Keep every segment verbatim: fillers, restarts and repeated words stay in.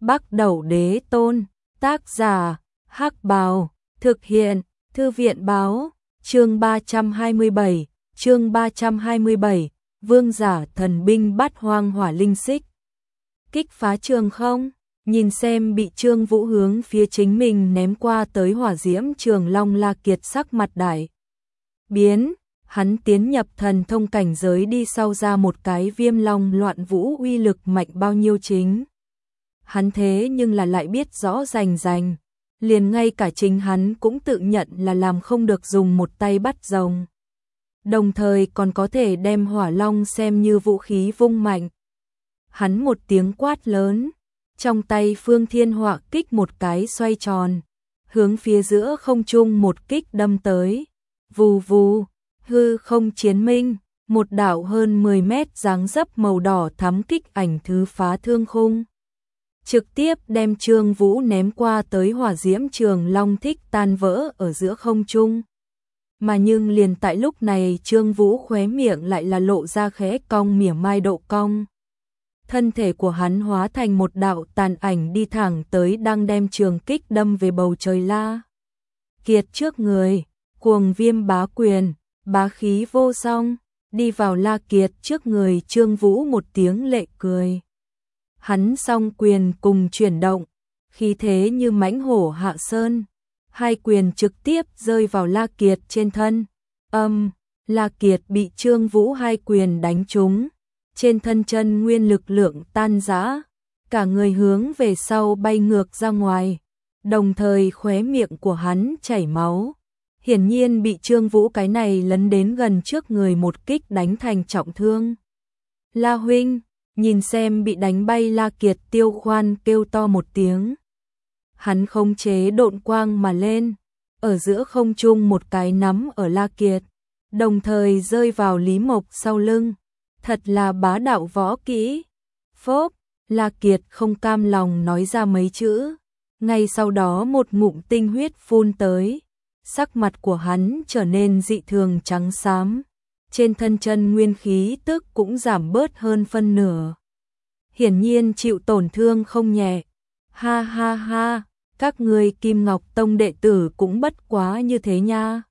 Bắc Đẩu Đế Tôn, tác giả, Hắc Bào, thực hiện, Thư viện báo, chương ba trăm hai mươi bảy, chương ba trăm hai mươi bảy, vương giả thần binh bát hoang hỏa linh xích. Kích phá trường không, nhìn xem bị Trương Vũ hướng phía chính mình ném qua tới hỏa diễm trường long La Kiệt sắc mặt đại biến, hắn tiến nhập thần thông cảnh giới đi sau ra một cái viêm long loạn vũ uy lực mạnh bao nhiêu chính. Hắn thế nhưng là lại biết rõ rành rành, liền ngay cả chính hắn cũng tự nhận là làm không được dùng một tay bắt rồng. Đồng thời còn có thể đem hỏa long xem như vũ khí vung mạnh. Hắn một tiếng quát lớn, trong tay Phương Thiên Họa kích một cái xoay tròn, hướng phía giữa không trung một kích đâm tới. Vù vù, hư không chiến minh, một đạo hơn mười mét dáng dấp màu đỏ thắm kích ảnh thứ phá thương khung. Trực tiếp đem Trương Vũ ném qua tới hỏa diễm trường long thích tan vỡ ở giữa không trung. Mà nhưng liền tại lúc này Trương Vũ khóe miệng lại là lộ ra khẽ cong mỉa mai độ cong. Thân thể của hắn hóa thành một đạo tàn ảnh đi thẳng tới đang đem trường kích đâm về bầu trời La Kiệt trước người, cuồng viêm bá quyền, bá khí vô song, đi vào La Kiệt trước người Trương Vũ một tiếng lệ cười. Hắn song quyền cùng chuyển động, khí thế như mãnh hổ hạ sơn, hai quyền trực tiếp rơi vào La Kiệt trên thân. Âm, La Kiệt bị Trương Vũ hai quyền đánh trúng, trên thân chân nguyên lực lượng tan rã, cả người hướng về sau bay ngược ra ngoài, đồng thời khóe miệng của hắn chảy máu. Hiển nhiên bị Trương Vũ cái này lấn đến gần trước người một kích đánh thành trọng thương. La huynh, nhìn xem bị đánh bay La Kiệt Tiêu Khoan kêu to một tiếng. Hắn khống chế độn quang mà lên, ở giữa không trung một cái nắm ở La Kiệt, đồng thời rơi vào Lý Mộc sau lưng. Thật là bá đạo võ kỹ. Phốp, La Kiệt không cam lòng nói ra mấy chữ. Ngay sau đó một ngụm tinh huyết phun tới. Sắc mặt của hắn trở nên dị thường trắng xám. Trên thân chân nguyên khí tức cũng giảm bớt hơn phân nửa. Hiển nhiên chịu tổn thương không nhẹ. Ha ha ha, các ngươi Kim Ngọc Tông đệ tử cũng bất quá như thế nha.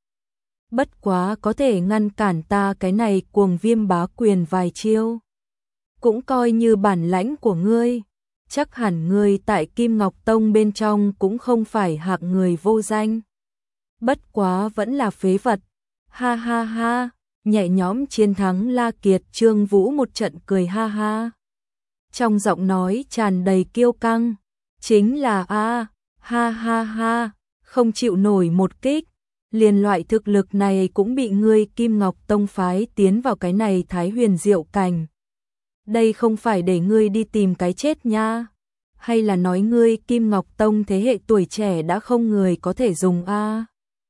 Bất quá có thể ngăn cản ta cái này cuồng viêm bá quyền vài chiêu. Cũng coi như bản lãnh của ngươi. Chắc hẳn ngươi tại Kim Ngọc Tông bên trong cũng không phải hạng người vô danh. Bất quá vẫn là phế vật. Ha ha ha, nhẹ nhõm chiến thắng La Kiệt Trương Vũ một trận cười ha ha. Trong giọng nói tràn đầy kiêu căng. Chính là a ha ha ha, không chịu nổi một kích. Liền loại thực lực này cũng bị ngươi Kim Ngọc Tông phái tiến vào cái này Thái Huyền Diệu Cảnh. Đây không phải để ngươi đi tìm cái chết nha. Hay là nói ngươi Kim Ngọc Tông thế hệ tuổi trẻ đã không người có thể dùng a?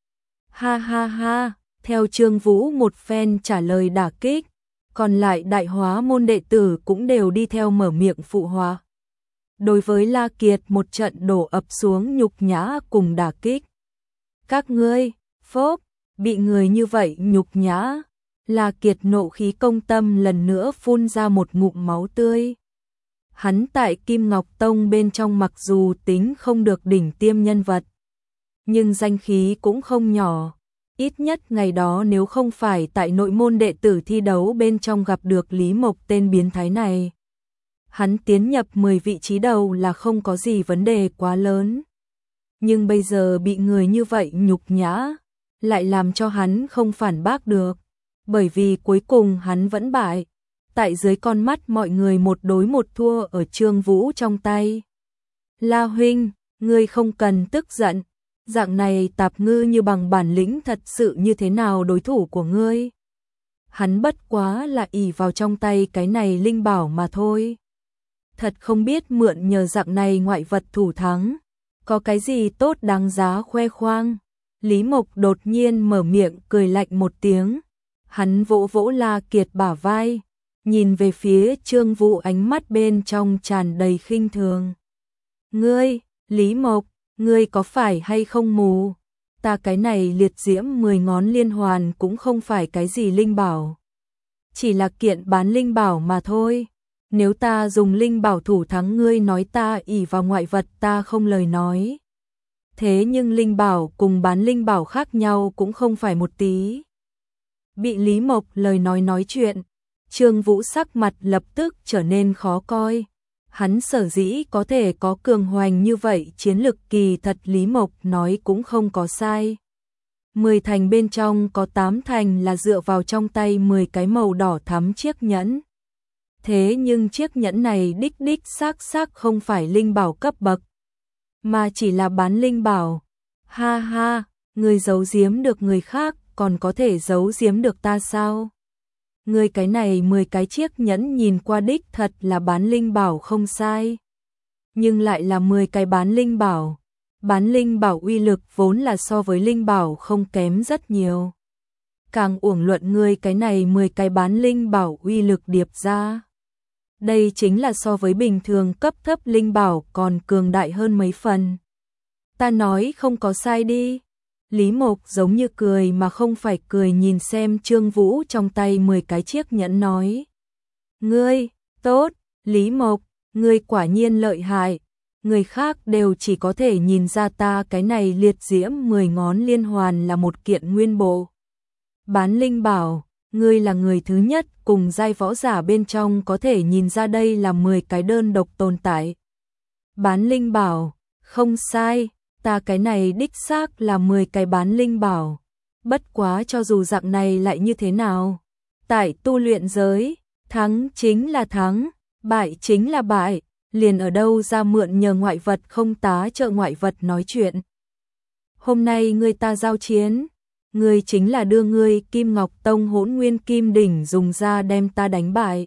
Ha ha ha, theo Trương Vũ một phen trả lời đả kích, còn lại đại hóa môn đệ tử cũng đều đi theo mở miệng phụ họa. Đối với La Kiệt một trận đổ ập xuống nhục nhã cùng đả kích. Các ngươi phốp, bị người như vậy nhục nhã. La Kiệt nộ khí công tâm lần nữa phun ra một ngụm máu tươi. Hắn tại Kim Ngọc Tông bên trong mặc dù tính không được đỉnh tiêm nhân vật, nhưng danh khí cũng không nhỏ. Ít nhất ngày đó nếu không phải tại nội môn đệ tử thi đấu bên trong gặp được Lý Mộc tên biến thái này, hắn tiến nhập mười vị trí đầu là không có gì vấn đề quá lớn. Nhưng bây giờ bị người như vậy nhục nhã, lại làm cho hắn không phản bác được, bởi vì cuối cùng hắn vẫn bại, tại dưới con mắt mọi người một đối một thua ở Trương Vũ trong tay. La huynh, ngươi không cần tức giận, dạng này tạp ngư như bằng bản lĩnh thật sự như thế nào đối thủ của ngươi. Hắn bất quá là ỷ vào trong tay cái này linh bảo mà thôi. Thật không biết mượn nhờ dạng này ngoại vật thủ thắng, có cái gì tốt đáng giá khoe khoang. Lý Mộc đột nhiên mở miệng cười lạnh một tiếng. Hắn vỗ vỗ La Kiệt bả vai, nhìn về phía Trương Vũ ánh mắt bên trong tràn đầy khinh thường. Ngươi, Lý Mộc, ngươi có phải hay không mù? Ta cái này liệt diễm mười ngón liên hoàn cũng không phải cái gì linh bảo. Chỉ là kiện bán linh bảo mà thôi. Nếu ta dùng linh bảo thủ thắng ngươi nói ta ỷ vào ngoại vật ta không lời nói. Thế nhưng linh bảo cùng bán linh bảo khác nhau cũng không phải một tí. Bị Lý Mộc lời nói nói chuyện, Trương Vũ sắc mặt lập tức trở nên khó coi. Hắn sở dĩ có thể có cường hoành như vậy chiến lực kỳ thật Lý Mộc nói cũng không có sai. Mười thành bên trong có tám thành là dựa vào trong tay mười cái màu đỏ thắm chiếc nhẫn. Thế nhưng chiếc nhẫn này đích đích xác xác không phải linh bảo cấp bậc, mà chỉ là bán linh bảo. Ha ha, người giấu giếm được người khác, còn có thể giấu giếm được ta sao? Người cái này mười cái chiếc nhẫn nhìn qua đích thật là bán linh bảo không sai. Nhưng lại là mười cái bán linh bảo. Bán linh bảo uy lực vốn là so với linh bảo không kém rất nhiều. Càng uổng luận người cái này mười cái bán linh bảo uy lực điệp ra. Đây chính là so với bình thường cấp thấp linh bảo còn cường đại hơn mấy phần. Ta nói không có sai đi. Lý Mộc giống như cười mà không phải cười nhìn xem Trương Vũ trong tay mười cái chiếc nhẫn nói. Ngươi, tốt, Lý Mộc, ngươi quả nhiên lợi hại. Người khác đều chỉ có thể nhìn ra ta cái này liệt diễm mười ngón liên hoàn là một kiện nguyên bộ. Bán linh bảo, ngươi là người thứ nhất cùng giai võ giả bên trong có thể nhìn ra đây là mười cái đơn độc tồn tại. Bán linh bảo, không sai, ta cái này đích xác là mười cái bán linh bảo. Bất quá cho dù dạng này lại như thế nào? Tại tu luyện giới, thắng chính là thắng, bại chính là bại, liền ở đâu ra mượn nhờ ngoại vật không tá trợ ngoại vật nói chuyện. Hôm nay ngươi ta giao chiến, ngươi chính là đưa ngươi Kim Ngọc Tông Hỗn Nguyên Kim Đỉnh dùng ra đem ta đánh bại.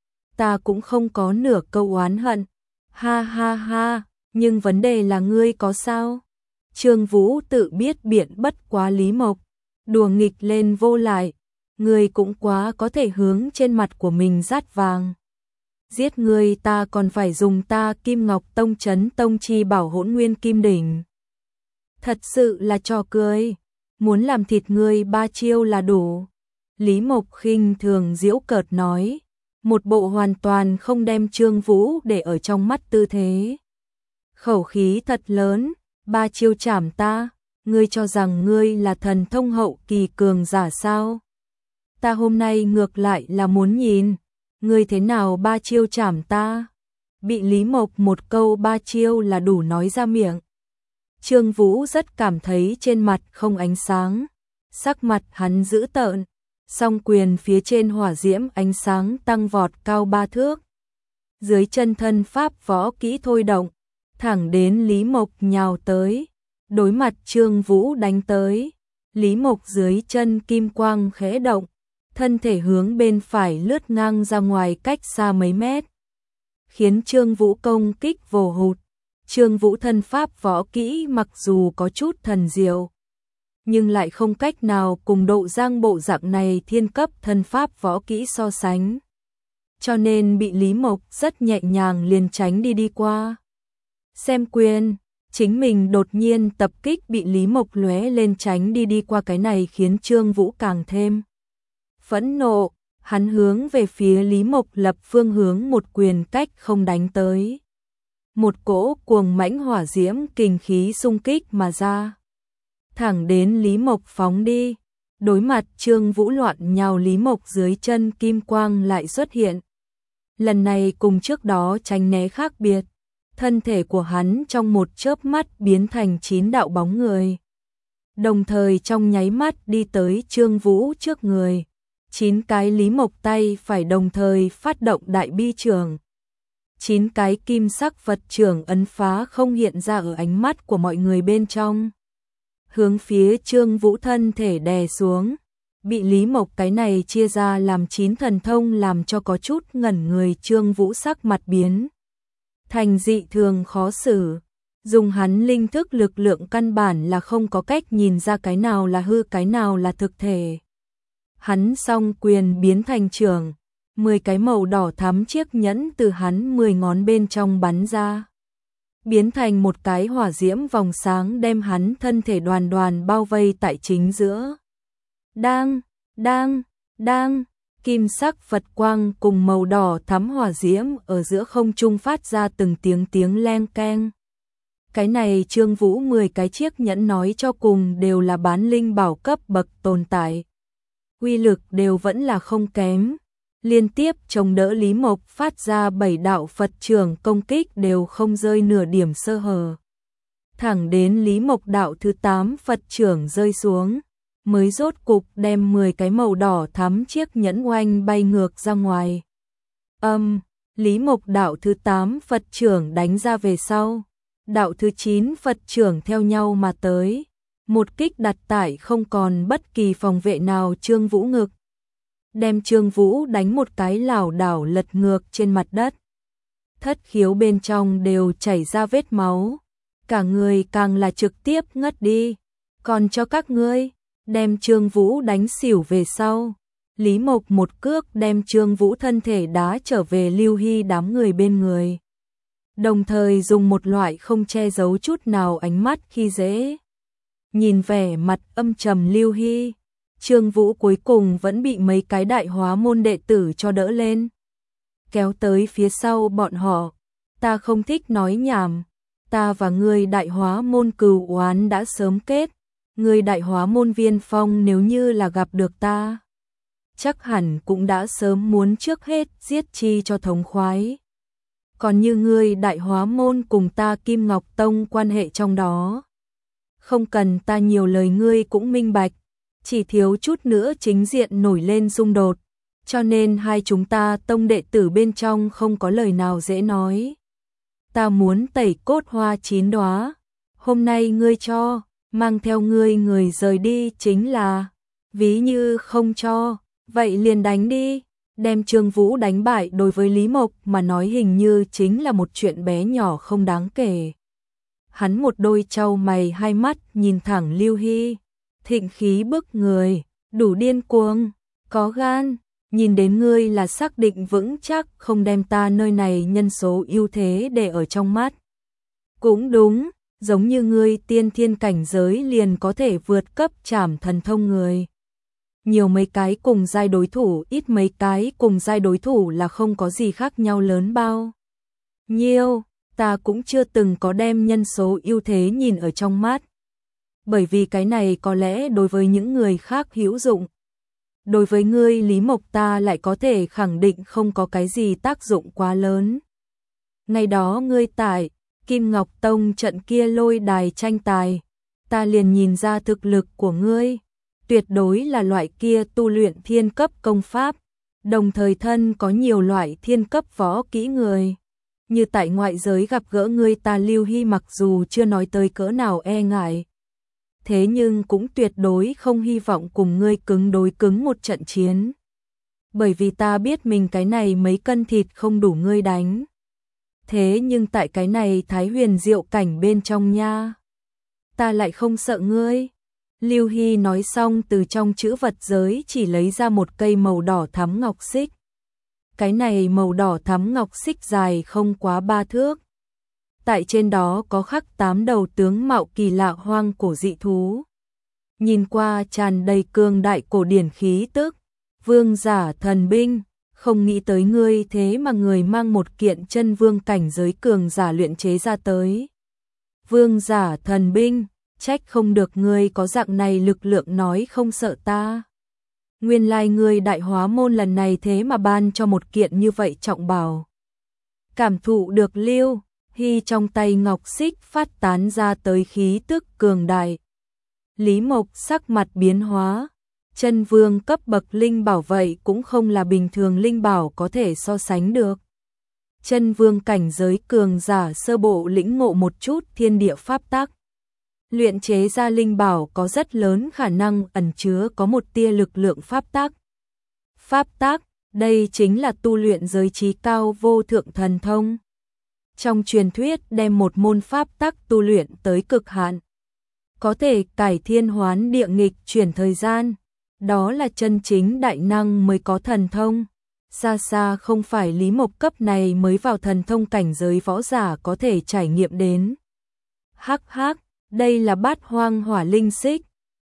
Ta cũng không có nửa câu oán hận. Ha ha ha, nhưng vấn đề là ngươi có sao? Trương Vũ tự biết biện bất quá Lý Mộc, đùa nghịch lên vô lại, ngươi cũng quá có thể hướng trên mặt của mình rát vàng. Giết ngươi ta còn phải dùng ta Kim Ngọc Tông Chấn Tông Chi Bảo Hỗn Nguyên Kim Đỉnh. Thật sự là trò cười, muốn làm thịt ngươi ba chiêu là đủ. Lý Mộc khinh thường giễu cợt nói, một bộ hoàn toàn không đem Trương Vũ để ở trong mắt tư thế. Khẩu khí thật lớn, ba chiêu chảm ta, ngươi cho rằng ngươi là thần thông hậu kỳ cường giả sao? Ta hôm nay ngược lại là muốn nhìn, ngươi thế nào ba chiêu chảm ta? Bị Lý Mộc một câu ba chiêu là đủ nói ra miệng. Trương Vũ rất cảm thấy trên mặt không ánh sáng, sắc mặt hắn dữ tợn, song quyền phía trên hỏa diễm ánh sáng tăng vọt cao ba thước. Dưới chân thân pháp võ kỹ thôi động, thẳng đến Lý Mộc nhào tới, đối mặt Trương Vũ đánh tới. Lý Mộc dưới chân kim quang khẽ động, thân thể hướng bên phải lướt ngang ra ngoài cách xa mấy mét, khiến Trương Vũ công kích vồ hụt. Trương Vũ thân pháp võ kỹ mặc dù có chút thần diệu, nhưng lại không cách nào cùng Độ Giang bộ dạng này thiên cấp thân pháp võ kỹ so sánh. Cho nên bị Lý Mộc rất nhẹ nhàng liền tránh đi đi qua. Xem quyền, chính mình đột nhiên tập kích bị Lý Mộc lóe lên tránh đi đi qua, cái này khiến Trương Vũ càng thêm phẫn nộ, hắn hướng về phía Lý Mộc lập phương hướng một quyền cách không đánh tới. Một cỗ cuồng mãnh hỏa diễm kình khí xung kích mà ra, thẳng đến Lý Mộc phóng đi. Đối mặt Trương Vũ loạn nhào, Lý Mộc dưới chân kim quang lại xuất hiện. Lần này cùng trước đó tránh né khác biệt, thân thể của hắn trong một chớp mắt biến thành chín đạo bóng người, đồng thời trong nháy mắt đi tới Trương Vũ trước người. Chín cái Lý Mộc tay phải đồng thời phát động đại bi trưởng. Chín cái kim sắc vật trưởng ấn phá không hiện ra ở ánh mắt của mọi người bên trong, hướng phía Trương Vũ thân thể đè xuống. Bị Lý Mộc cái này chia ra làm chín thần thông làm cho có chút ngẩn người, Trương Vũ sắc mặt biến thành dị thường khó xử. Dùng hắn linh thức lực lượng căn bản là không có cách nhìn ra cái nào là hư cái nào là thực thể. Hắn song quyền biến thành trường, mười cái màu đỏ thắm chiếc nhẫn từ hắn mười ngón bên trong bắn ra, biến thành một cái hỏa diễm vòng sáng đem hắn thân thể đoàn đoàn bao vây tại chính giữa. Đang, đang, đang, kim sắc Phật quang cùng màu đỏ thắm hỏa diễm ở giữa không trung phát ra từng tiếng tiếng leng keng. Cái này Trương Vũ mười cái chiếc nhẫn nói cho cùng đều là bán linh bảo cấp bậc tồn tại. Uy lực đều vẫn là không kém. Liên tiếp chống đỡ Lý Mộc phát ra bảy đạo Phật trưởng công kích đều không rơi nửa điểm sơ hở. Thẳng đến Lý Mộc đạo thứ tám Phật trưởng rơi xuống, mới rốt cục đem mười cái màu đỏ thắm chiếc nhẫn oanh bay ngược ra ngoài. Âm, um, Lý Mộc đạo thứ tám Phật trưởng đánh ra về sau, đạo thứ chín Phật trưởng theo nhau mà tới, một kích đặt tại không còn bất kỳ phòng vệ nào Trương Vũ ngực, đem Trương Vũ đánh một cái lảo đảo lật ngược trên mặt đất. Thất khiếu bên trong đều chảy ra vết máu, cả người càng là trực tiếp ngất đi. Còn cho các ngươi, đem Trương Vũ đánh xỉu về sau, Lý Mộc một cước đem Trương Vũ thân thể đá trở về Lưu Hy đám người bên người. Đồng thời dùng một loại không che giấu chút nào ánh mắt khi dễ. Nhìn vẻ mặt âm trầm Lưu Hy, Trương Vũ cuối cùng vẫn bị mấy cái đại hóa môn đệ tử cho đỡ lên. Kéo tới phía sau bọn họ, ta không thích nói nhảm, ta và ngươi đại hóa môn cừu oán đã sớm kết, ngươi đại hóa môn Viên Phong nếu như là gặp được ta, chắc hẳn cũng đã sớm muốn trước hết giết chi cho thống khoái. Còn như ngươi đại hóa môn cùng ta Kim Ngọc Tông quan hệ trong đó, không cần ta nhiều lời ngươi cũng minh bạch, chỉ thiếu chút nữa chính diện nổi lên xung đột, cho nên hai chúng ta tông đệ tử bên trong không có lời nào dễ nói. Ta muốn tẩy cốt hoa chín đóa, hôm nay ngươi cho, mang theo ngươi người rời đi chính là, ví như không cho, vậy liền đánh đi. Đem Trương Vũ đánh bại đối với Lý Mộc mà nói hình như chính là một chuyện bé nhỏ không đáng kể. Hắn một đôi trâu mày hai mắt nhìn thẳng Lưu Hy, thịnh khí bức người, đủ điên cuồng, có gan, nhìn đến ngươi là xác định vững chắc không đem ta nơi này nhân số ưu thế để ở trong mắt. Cũng đúng, giống như ngươi tiên thiên cảnh giới liền có thể vượt cấp trảm thần thông người. Nhiều mấy cái cùng giai đối thủ, ít mấy cái cùng giai đối thủ là không có gì khác nhau lớn bao nhiêu, ta cũng chưa từng có đem nhân số ưu thế nhìn ở trong mắt. Bởi vì cái này có lẽ đối với những người khác hữu dụng. Đối với ngươi Lý Mộc ta lại có thể khẳng định không có cái gì tác dụng quá lớn. Ngày đó ngươi tại Kim Ngọc Tông trận kia lôi đài tranh tài, ta liền nhìn ra thực lực của ngươi. Tuyệt đối là loại kia tu luyện thiên cấp công pháp, đồng thời thân có nhiều loại thiên cấp võ kỹ người. Như tại ngoại giới gặp gỡ ngươi ta Lưu Hy mặc dù chưa nói tới cỡ nào e ngại, thế nhưng cũng tuyệt đối không hy vọng cùng ngươi cứng đối cứng một trận chiến. Bởi vì ta biết mình cái này mấy cân thịt không đủ ngươi đánh. Thế nhưng tại cái này Thái Huyền Diệu cảnh bên trong nha, ta lại không sợ ngươi. Lưu Hy nói xong từ trong chữ vật giới chỉ lấy ra một cây màu đỏ thắm ngọc xích. Cái này màu đỏ thắm ngọc xích dài không quá ba thước. Tại trên đó có khắc tám đầu tướng mạo kỳ lạ hoang cổ dị thú. Nhìn qua tràn đầy cương đại cổ điển khí tức. Vương giả thần binh, không nghĩ tới ngươi thế mà người mang một kiện chân vương cảnh giới cường giả luyện chế ra tới. Vương giả thần binh, trách không được ngươi có dạng này lực lượng nói không sợ ta. Nguyên lai ngươi đại hóa môn lần này thế mà ban cho một kiện như vậy trọng bảo. Cảm thụ được Lưu Hy trong tay ngọc xích phát tán ra tới khí tức cường đại. Lý Mộc sắc mặt biến hóa, chân vương cấp bậc linh bảo vậy cũng không là bình thường linh bảo có thể so sánh được. Chân vương cảnh giới cường giả sơ bộ lĩnh ngộ một chút thiên địa pháp tắc. Luyện chế ra linh bảo có rất lớn khả năng ẩn chứa có một tia lực lượng pháp tắc. Pháp tắc, đây chính là tu luyện giới trí cao vô thượng thần thông. Trong truyền thuyết đem một môn pháp tắc tu luyện tới cực hạn, có thể cải thiên hoán địa nghịch chuyển thời gian, đó là chân chính đại năng mới có thần thông. Xa xa không phải Lý Mộc cấp này mới vào thần thông cảnh giới võ giả có thể trải nghiệm đến. Hắc hắc, đây là bát hoang hỏa linh xích.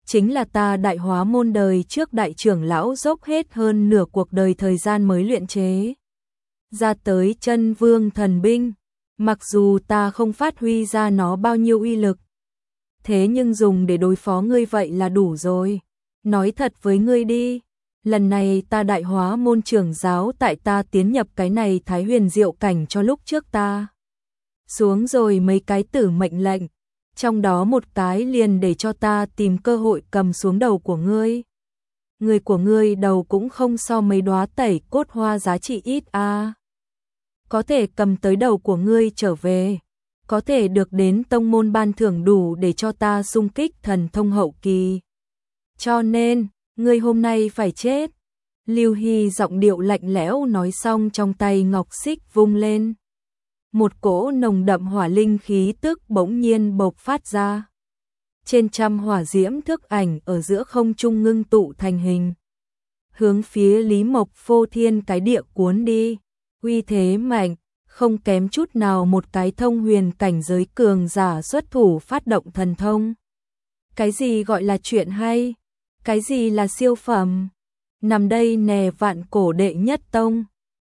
chính là ta Đại Hóa môn đời trước đại trưởng lão dốc hết hơn nửa cuộc đời thời gian mới luyện chế ra tới Chân Vương thần binh. Mặc dù ta không phát huy ra nó bao nhiêu uy lực, thế nhưng dùng để đối phó ngươi vậy là đủ rồi. Nói thật với ngươi đi, lần này ta Đại Hóa môn trưởng giáo tại ta tiến nhập cái này Thái Huyền Diệu cảnh cho lúc trước ta xuống rồi mấy cái tử mệnh lệnh, trong đó một cái liền để cho ta tìm cơ hội cầm xuống đầu của ngươi. Người của ngươi đầu cũng không so mấy đóa tẩy cốt hoa giá trị ít a. À. Có thể cầm tới đầu của ngươi trở về, có thể được đến tông môn ban thưởng đủ để cho ta xung kích thần thông hậu kỳ. Cho nên, ngươi hôm nay phải chết. Lưu Hy giọng điệu lạnh lẽo nói xong, trong tay ngọc xích vung lên. Một cỗ nồng đậm hỏa linh khí tức bỗng nhiên bộc phát ra. Trên trăm hỏa diễm thức ảnh ở giữa không trung ngưng tụ thành hình, hướng phía Lý Mộc phô thiên cái địa cuốn đi. Uy thế mạnh, không kém chút nào một cái thông huyền cảnh giới cường giả xuất thủ phát động thần thông. Cái gì gọi là chuyện hay? Cái gì là siêu phẩm? Nằm đây nè vạn cổ đệ nhất tông.